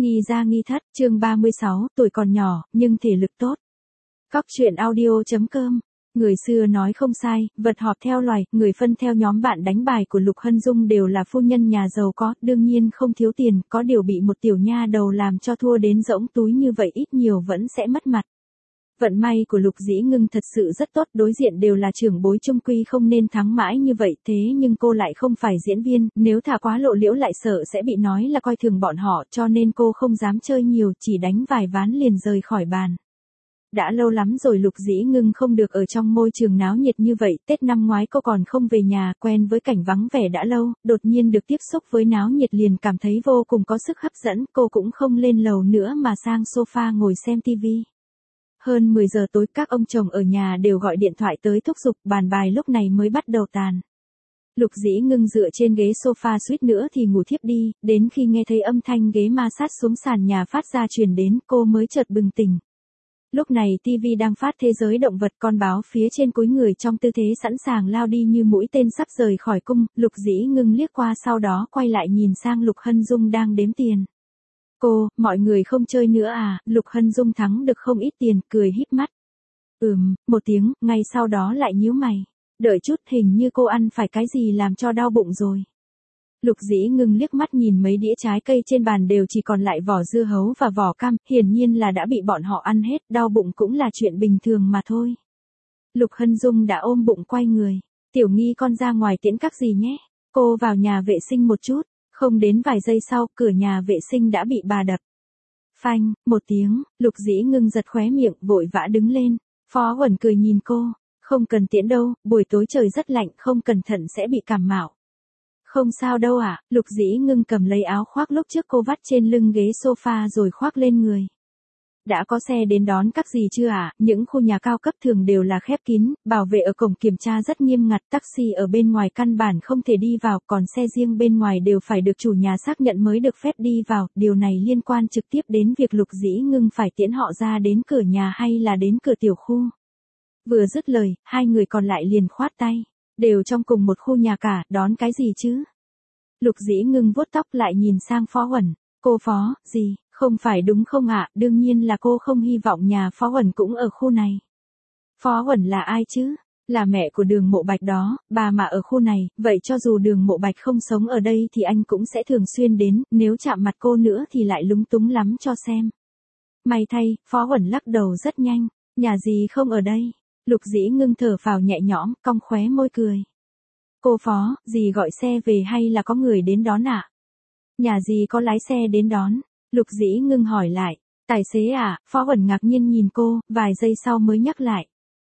Nghi gia nghi thất, chương 36, tuổi còn nhỏ, nhưng thể lực tốt. Cóc truyện audio.com. Người xưa nói không sai, vật họp theo loài, người phân theo nhóm. Bạn đánh bài của Lục Hân Dung đều là phu nhân nhà giàu có, đương nhiên không thiếu tiền, có điều bị một tiểu nha đầu làm cho thua đến rỗng túi như vậy ít nhiều vẫn sẽ mất mặt. Vận may của Lục Dĩ Ngưng thật sự rất tốt, đối diện đều là trưởng bối chung quy không nên thắng mãi như vậy, thế nhưng cô lại không phải diễn viên, nếu thả quá lộ liễu lại sợ sẽ bị nói là coi thường bọn họ, cho nên cô không dám chơi nhiều, chỉ đánh vài ván liền rời khỏi bàn. Đã lâu lắm rồi Lục Dĩ Ngưng không được ở trong môi trường náo nhiệt như vậy, Tết năm ngoái cô còn không về nhà, quen với cảnh vắng vẻ đã lâu, đột nhiên được tiếp xúc với náo nhiệt liền cảm thấy vô cùng có sức hấp dẫn, cô cũng không lên lầu nữa mà sang sofa ngồi xem tivi. Hơn 10 giờ tối các ông chồng ở nhà đều gọi điện thoại tới thúc giục, bàn bài lúc này mới bắt đầu tàn. Lục Dĩ Ngưng dựa trên ghế sofa suýt nữa thì ngủ thiếp đi, đến khi nghe thấy âm thanh ghế ma sát xuống sàn nhà phát ra truyền đến cô mới chợt bừng tỉnh. Lúc này TV đang phát thế giới động vật, con báo phía trên cúi người trong tư thế sẵn sàng lao đi như mũi tên sắp rời khỏi cung, Lục Dĩ Ngưng liếc qua sau đó quay lại nhìn sang Lục Hân Dung đang đếm tiền. Cô, mọi người không chơi nữa à? Lục Hân Dung thắng được không ít tiền, cười híp mắt. Một tiếng, ngay sau đó lại nhíu mày. Đợi chút, hình như cô ăn phải cái gì làm cho đau bụng rồi. Lục Dĩ Ngưng liếc mắt nhìn mấy đĩa trái cây trên bàn đều chỉ còn lại vỏ dưa hấu và vỏ cam, hiển nhiên là đã bị bọn họ ăn hết, đau bụng cũng là chuyện bình thường mà thôi. Lục Hân Dung đã ôm bụng quay người. Tiểu Nghi con ra ngoài tiễn các gì nhé. Cô vào nhà vệ sinh một chút. Không đến vài giây sau, cửa nhà vệ sinh đã bị bà đập. Phanh, một tiếng, Lục Dĩ Ngưng giật khóe miệng, vội vã đứng lên. Phó Uẩn cười nhìn cô, không cần tiễn đâu, buổi tối trời rất lạnh, không cẩn thận sẽ bị cảm mạo. Không sao đâu ạ, Lục Dĩ Ngưng cầm lấy áo khoác lúc trước cô vắt trên lưng ghế sofa rồi khoác lên người. Đã có xe đến đón các gì chưa ạ? Những khu nhà cao cấp thường đều là khép kín, bảo vệ ở cổng kiểm tra rất nghiêm ngặt, taxi ở bên ngoài căn bản không thể đi vào, còn xe riêng bên ngoài đều phải được chủ nhà xác nhận mới được phép đi vào, điều này liên quan trực tiếp đến việc Lục Dĩ Ngưng phải tiễn họ ra đến cửa nhà hay là đến cửa tiểu khu. Vừa dứt lời, hai người còn lại liền khoát tay, đều trong cùng một khu nhà cả, đón cái gì chứ? Lục Dĩ Ngưng vuốt tóc lại nhìn sang Phó Uẩn, cô Phó, gì? Không phải đúng không ạ? Đương nhiên là cô không hy vọng nhà Phó Uẩn cũng ở khu này. Phó Uẩn là ai chứ? Là mẹ của Đường Mộ Bạch đó, bà mà ở khu này, vậy cho dù Đường Mộ Bạch không sống ở đây thì anh cũng sẽ thường xuyên đến, nếu chạm mặt cô nữa thì lại lúng túng lắm cho xem. May thay, Phó Uẩn lắc đầu rất nhanh, nhà gì không ở đây. Lục Dĩ Ngưng thở phào nhẹ nhõm, cong khóe môi cười. Cô Phó, dì gọi xe về hay là có người đến đón ạ? Nhà dì có lái xe đến đón. Lục Dĩ Ngưng hỏi lại, tài xế à? Phó Uẩn ngạc nhiên nhìn cô, vài giây sau mới nhắc lại.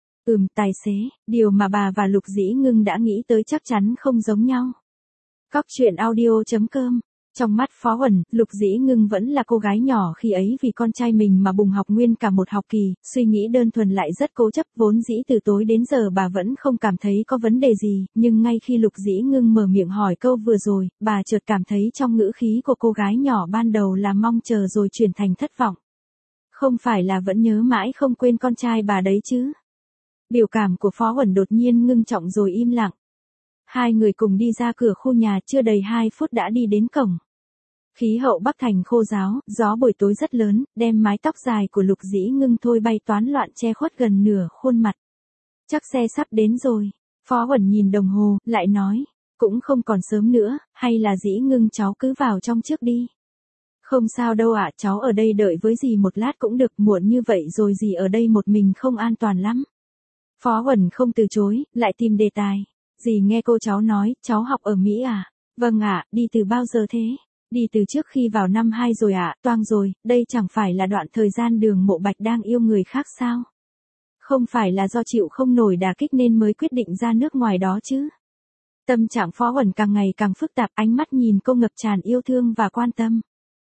Tài xế, điều mà bà và Lục Dĩ Ngưng đã nghĩ tới chắc chắn không giống nhau. Cóc truyện audio.com. Trong mắt Phó Uẩn, Lục Dĩ Ngưng vẫn là cô gái nhỏ khi ấy vì con trai mình mà bùng học nguyên cả một học kỳ, suy nghĩ đơn thuần lại rất cố chấp, vốn dĩ từ tối đến giờ bà vẫn không cảm thấy có vấn đề gì, nhưng ngay khi Lục Dĩ Ngưng mở miệng hỏi câu vừa rồi, bà chợt cảm thấy trong ngữ khí của cô gái nhỏ ban đầu là mong chờ rồi chuyển thành thất vọng. Không phải là vẫn nhớ mãi không quên con trai bà đấy chứ? Biểu cảm của Phó Uẩn đột nhiên ngưng trọng rồi im lặng. Hai người cùng đi ra cửa khu nhà, chưa đầy 2 phút đã đi đến cổng. Khí hậu Bắc Thành khô ráo, gió buổi tối rất lớn, đem mái tóc dài của Lục Dĩ Ngưng thôi bay toán loạn che khuất gần nửa khuôn mặt. Chắc xe sắp đến rồi. Phó Uẩn nhìn đồng hồ, lại nói, cũng không còn sớm nữa, hay là Dĩ Ngưng cháu cứ vào trong trước đi. Không sao đâu ạ, cháu ở đây đợi với dì một lát cũng được, muộn như vậy rồi dì ở đây một mình không an toàn lắm. Phó Uẩn không từ chối, lại tìm đề tài. Dì nghe cô cháu nói, cháu học ở Mỹ à? Vâng ạ, đi từ bao giờ thế? Đi từ trước khi vào năm 2 rồi ạ, toang rồi, đây chẳng phải là đoạn thời gian Đường Mộ Bạch đang yêu người khác sao? Không phải là do chịu không nổi đả kích nên mới quyết định ra nước ngoài đó chứ? Tâm trạng Phó Uẩn càng ngày càng phức tạp, ánh mắt nhìn cô ngập tràn yêu thương và quan tâm.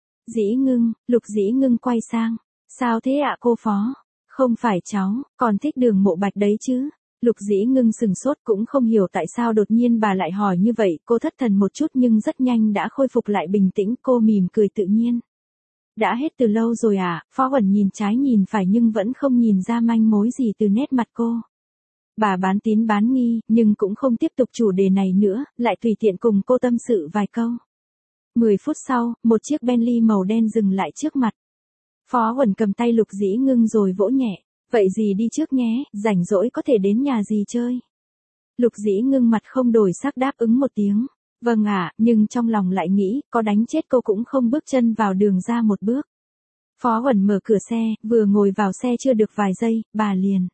Dĩ Ngưng, Lục Dĩ Ngưng quay sang, sao thế ạ cô Phó? Không phải cháu, còn thích Đường Mộ Bạch đấy chứ? Lục Dĩ Ngưng sừng sốt cũng không hiểu tại sao đột nhiên bà lại hỏi như vậy, cô thất thần một chút nhưng rất nhanh đã khôi phục lại bình tĩnh, cô mỉm cười tự nhiên. Đã hết từ lâu rồi à? Phó Uẩn nhìn trái nhìn phải nhưng vẫn không nhìn ra manh mối gì từ nét mặt cô. Bà bán tín bán nghi, nhưng cũng không tiếp tục chủ đề này nữa, lại tùy tiện cùng cô tâm sự vài câu. 10 phút sau, một chiếc Bentley màu đen dừng lại trước mặt. Phó Uẩn cầm tay Lục Dĩ Ngưng rồi vỗ nhẹ. Vậy gì đi trước nhé, rảnh rỗi có thể đến nhà gì chơi. Lục Dĩ Ngưng mặt không đổi sắc đáp ứng một tiếng. Vâng ạ, nhưng trong lòng lại nghĩ, có đánh chết cô cũng không bước chân vào đường ra một bước. Phó Uẩn mở cửa xe, vừa ngồi vào xe chưa được vài giây, bà liền.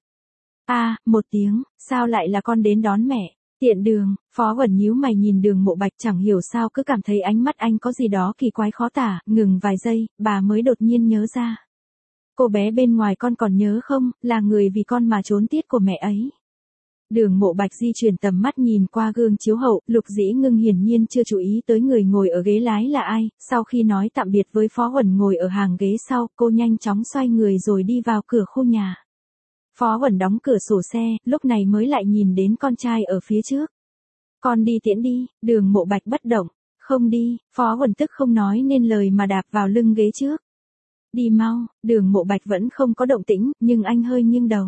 Một tiếng, sao lại là con đến đón mẹ? Tiện đường, Phó Uẩn nhíu mày nhìn Đường Mộ Bạch chẳng hiểu sao cứ cảm thấy ánh mắt anh có gì đó kỳ quái khó tả, ngừng vài giây, bà mới đột nhiên nhớ ra. Cô bé bên ngoài con còn nhớ không, là người vì con mà trốn tiết của mẹ ấy. Đường Mộ Bạch di chuyển tầm mắt nhìn qua gương chiếu hậu, Lục Dĩ Ngưng hiển nhiên chưa chú ý tới người ngồi ở ghế lái là ai, sau khi nói tạm biệt với Phó Uẩn ngồi ở hàng ghế sau, cô nhanh chóng xoay người rồi đi vào cửa khu nhà. Phó Uẩn đóng cửa sổ xe, lúc này mới lại nhìn đến con trai ở phía trước. Con đi tiễn đi, Đường Mộ Bạch bất động. Không đi, Phó Uẩn tức không nói nên lời mà đạp vào lưng ghế trước. Đi mau, Đường Mộ Bạch vẫn không có động tĩnh, nhưng anh hơi nghiêng đầu.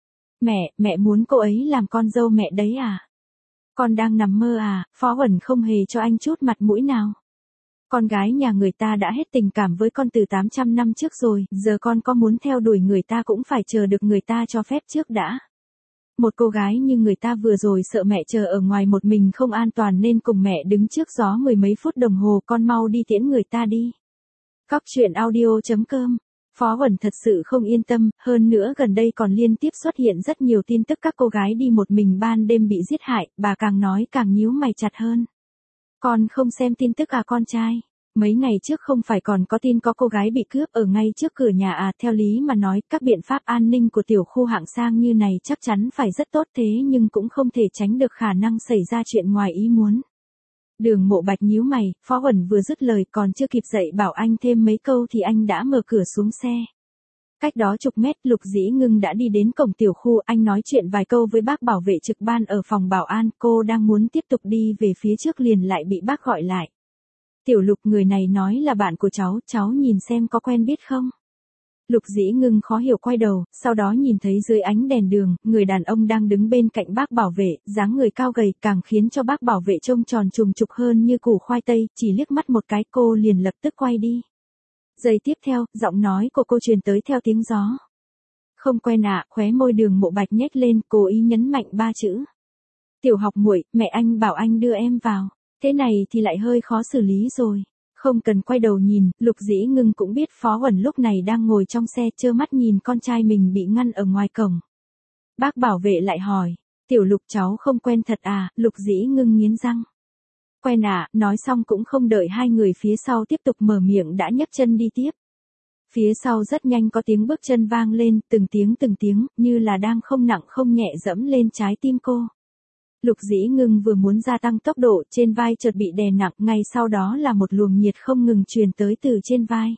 Mẹ muốn cô ấy làm con dâu mẹ đấy à? Con đang nằm mơ à? Phó Uẩn không hề cho anh chút mặt mũi nào. Con gái nhà người ta đã hết tình cảm với con từ 800 năm trước rồi, giờ con có muốn theo đuổi người ta cũng phải chờ được người ta cho phép trước đã. Một cô gái như người ta vừa rồi sợ mẹ chờ ở ngoài một mình không an toàn nên cùng mẹ đứng trước gió mười mấy phút đồng hồ, con mau đi tiễn người ta đi. Cóc truyện audio.com. Phó Uẩn thật sự không yên tâm, hơn nữa gần đây còn liên tiếp xuất hiện rất nhiều tin tức các cô gái đi một mình ban đêm bị giết hại, bà càng nói càng nhíu mày chặt hơn. Con không xem tin tức à con trai? Mấy ngày trước không phải còn có tin có cô gái bị cướp ở ngay trước cửa nhà à? Theo lý mà nói, các biện pháp an ninh của tiểu khu hạng sang như này chắc chắn phải rất tốt thế nhưng cũng không thể tránh được khả năng xảy ra chuyện ngoài ý muốn. Đường Mộ Bạch nhíu mày, Phó Uẩn vừa dứt lời còn chưa kịp dậy bảo anh thêm mấy câu thì anh đã mở cửa xuống xe. Cách đó chục mét, Lục Dĩ Ngưng đã đi đến cổng tiểu khu, anh nói chuyện vài câu với bác bảo vệ trực ban ở phòng bảo an, cô đang muốn tiếp tục đi về phía trước liền lại bị bác gọi lại. Tiểu Lục, người này nói là bạn của cháu nhìn xem có quen biết không? Lục Dĩ Ngưng khó hiểu quay đầu, sau đó nhìn thấy dưới ánh đèn đường, người đàn ông đang đứng bên cạnh bác bảo vệ, dáng người cao gầy càng khiến cho bác bảo vệ trông tròn trùng trục hơn như củ khoai tây, chỉ liếc mắt một cái cô liền lập tức quay đi. Giây tiếp theo, giọng nói của cô truyền tới theo tiếng gió. Không quen ạ, khóe môi Đường Mộ Bạch nhếch lên, cố ý nhấn mạnh 3 chữ. Tiểu Học muội, mẹ anh bảo anh đưa em vào, thế này thì lại hơi khó xử lý rồi. Không cần quay đầu nhìn, Lục Dĩ Ngưng cũng biết Phó Uẩn lúc này đang ngồi trong xe trơ mắt nhìn con trai mình bị ngăn ở ngoài cổng. Bác bảo vệ lại hỏi, Tiểu Lục cháu không quen thật à? Lục Dĩ Ngưng nghiến răng. Quen à? Nói xong cũng không đợi hai người phía sau tiếp tục mở miệng đã nhấc chân đi tiếp. Phía sau rất nhanh có tiếng bước chân vang lên, từng tiếng, như là đang không nặng không nhẹ dẫm lên trái tim cô. Lục Dĩ Ngưng vừa muốn gia tăng tốc độ, trên vai chợt bị đè nặng, ngay sau đó là một luồng nhiệt không ngừng truyền tới từ trên vai.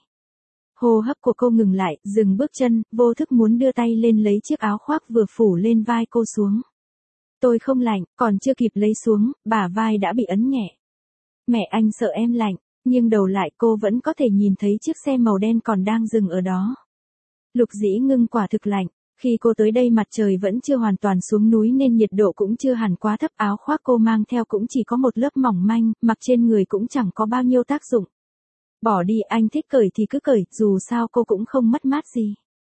Hô hấp của cô ngừng lại, dừng bước chân, vô thức muốn đưa tay lên lấy chiếc áo khoác vừa phủ lên vai cô xuống. Tôi không lạnh, còn chưa kịp lấy xuống, bả vai đã bị ấn nhẹ. Mẹ anh sợ em lạnh, nhưng đầu lại cô vẫn có thể nhìn thấy chiếc xe màu đen còn đang dừng ở đó. Lục Dĩ Ngưng quả thực lạnh. Khi cô tới đây mặt trời vẫn chưa hoàn toàn xuống núi nên nhiệt độ cũng chưa hẳn quá thấp, áo khoác cô mang theo cũng chỉ có một lớp mỏng manh, mặc trên người cũng chẳng có bao nhiêu tác dụng. Bỏ đi, anh thích cởi thì cứ cởi, dù sao cô cũng không mất mát gì.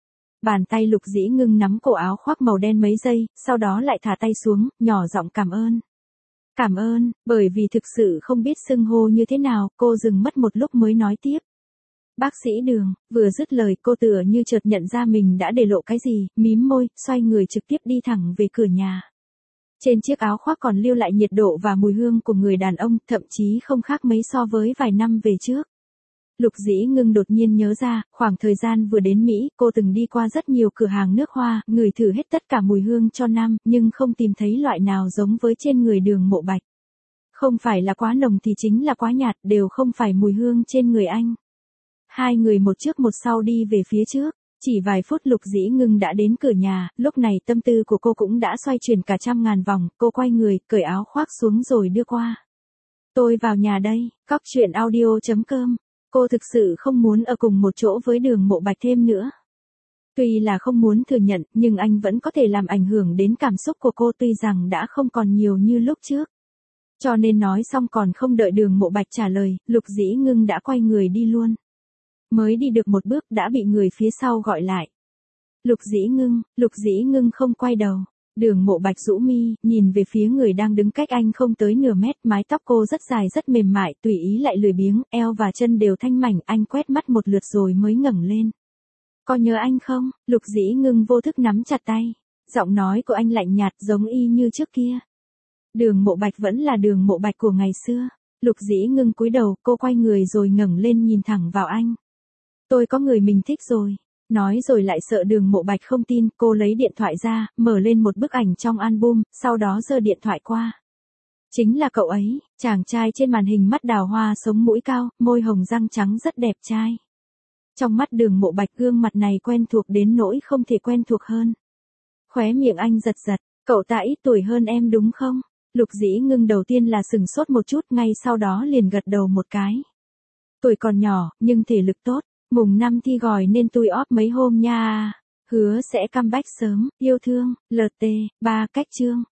Bàn tay Lục Dĩ Ngưng nắm cổ áo khoác màu đen mấy giây, sau đó lại thả tay xuống, nhỏ giọng cảm ơn. Cảm ơn, bởi vì thực sự không biết xưng hô như thế nào, cô dừng mất một lúc mới nói tiếp. Bác sĩ Đường, vừa dứt lời cô tựa như chợt nhận ra mình đã để lộ cái gì, mím môi, xoay người trực tiếp đi thẳng về cửa nhà. Trên chiếc áo khoác còn lưu lại nhiệt độ và mùi hương của người đàn ông, thậm chí không khác mấy so với vài năm về trước. Lục Dĩ Ngưng đột nhiên nhớ ra, khoảng thời gian vừa đến Mỹ, cô từng đi qua rất nhiều cửa hàng nước hoa, ngửi thử hết tất cả mùi hương cho nam, nhưng không tìm thấy loại nào giống với trên người Đường Mộ Bạch. Không phải là quá nồng thì chính là quá nhạt, đều không phải mùi hương trên người anh. Hai người một trước một sau đi về phía trước, chỉ vài phút Lục Dĩ Ngưng đã đến cửa nhà, lúc này tâm tư của cô cũng đã xoay chuyển cả trăm ngàn vòng, cô quay người, cởi áo khoác xuống rồi đưa qua. Tôi vào nhà đây, cóc truyện audio.com. Cô thực sự không muốn ở cùng một chỗ với Đường Mộ Bạch thêm nữa. Tuy là không muốn thừa nhận, nhưng anh vẫn có thể làm ảnh hưởng đến cảm xúc của cô tuy rằng đã không còn nhiều như lúc trước. Cho nên nói xong còn không đợi Đường Mộ Bạch trả lời, Lục Dĩ Ngưng đã quay người đi luôn. Mới đi được một bước đã bị người phía sau gọi lại. Lục Dĩ Ngưng không quay đầu. Đường Mộ Bạch rũ mi, nhìn về phía người đang đứng cách anh không tới nửa mét, mái tóc cô rất dài rất mềm mại, tùy ý lại lười biếng, eo và chân đều thanh mảnh, anh quét mắt một lượt rồi mới ngẩng lên. Có nhớ anh không? Lục Dĩ Ngưng vô thức nắm chặt tay. Giọng nói của anh lạnh nhạt giống y như trước kia. Đường Mộ Bạch vẫn là Đường Mộ Bạch của ngày xưa. Lục Dĩ Ngưng cúi đầu, cô quay người rồi ngẩng lên nhìn thẳng vào anh. Tôi có người mình thích rồi. Nói rồi lại sợ Đường Mộ Bạch không tin, cô lấy điện thoại ra, mở lên một bức ảnh trong album, sau đó giơ điện thoại qua. Chính là cậu ấy, chàng trai trên màn hình mắt đào hoa sống mũi cao, môi hồng răng trắng rất đẹp trai. Trong mắt Đường Mộ Bạch gương mặt này quen thuộc đến nỗi không thể quen thuộc hơn. Khóe miệng anh giật giật, cậu ta ít tuổi hơn em đúng không? Lục Dĩ Ngưng đầu tiên là sừng sốt một chút, ngay sau đó liền gật đầu một cái. Tuổi còn nhỏ, nhưng thể lực tốt. Mùng 5 thi gỏi nên tui óp mấy hôm nha. Hứa sẽ comeback sớm, yêu thương, LT, 3 cách chương.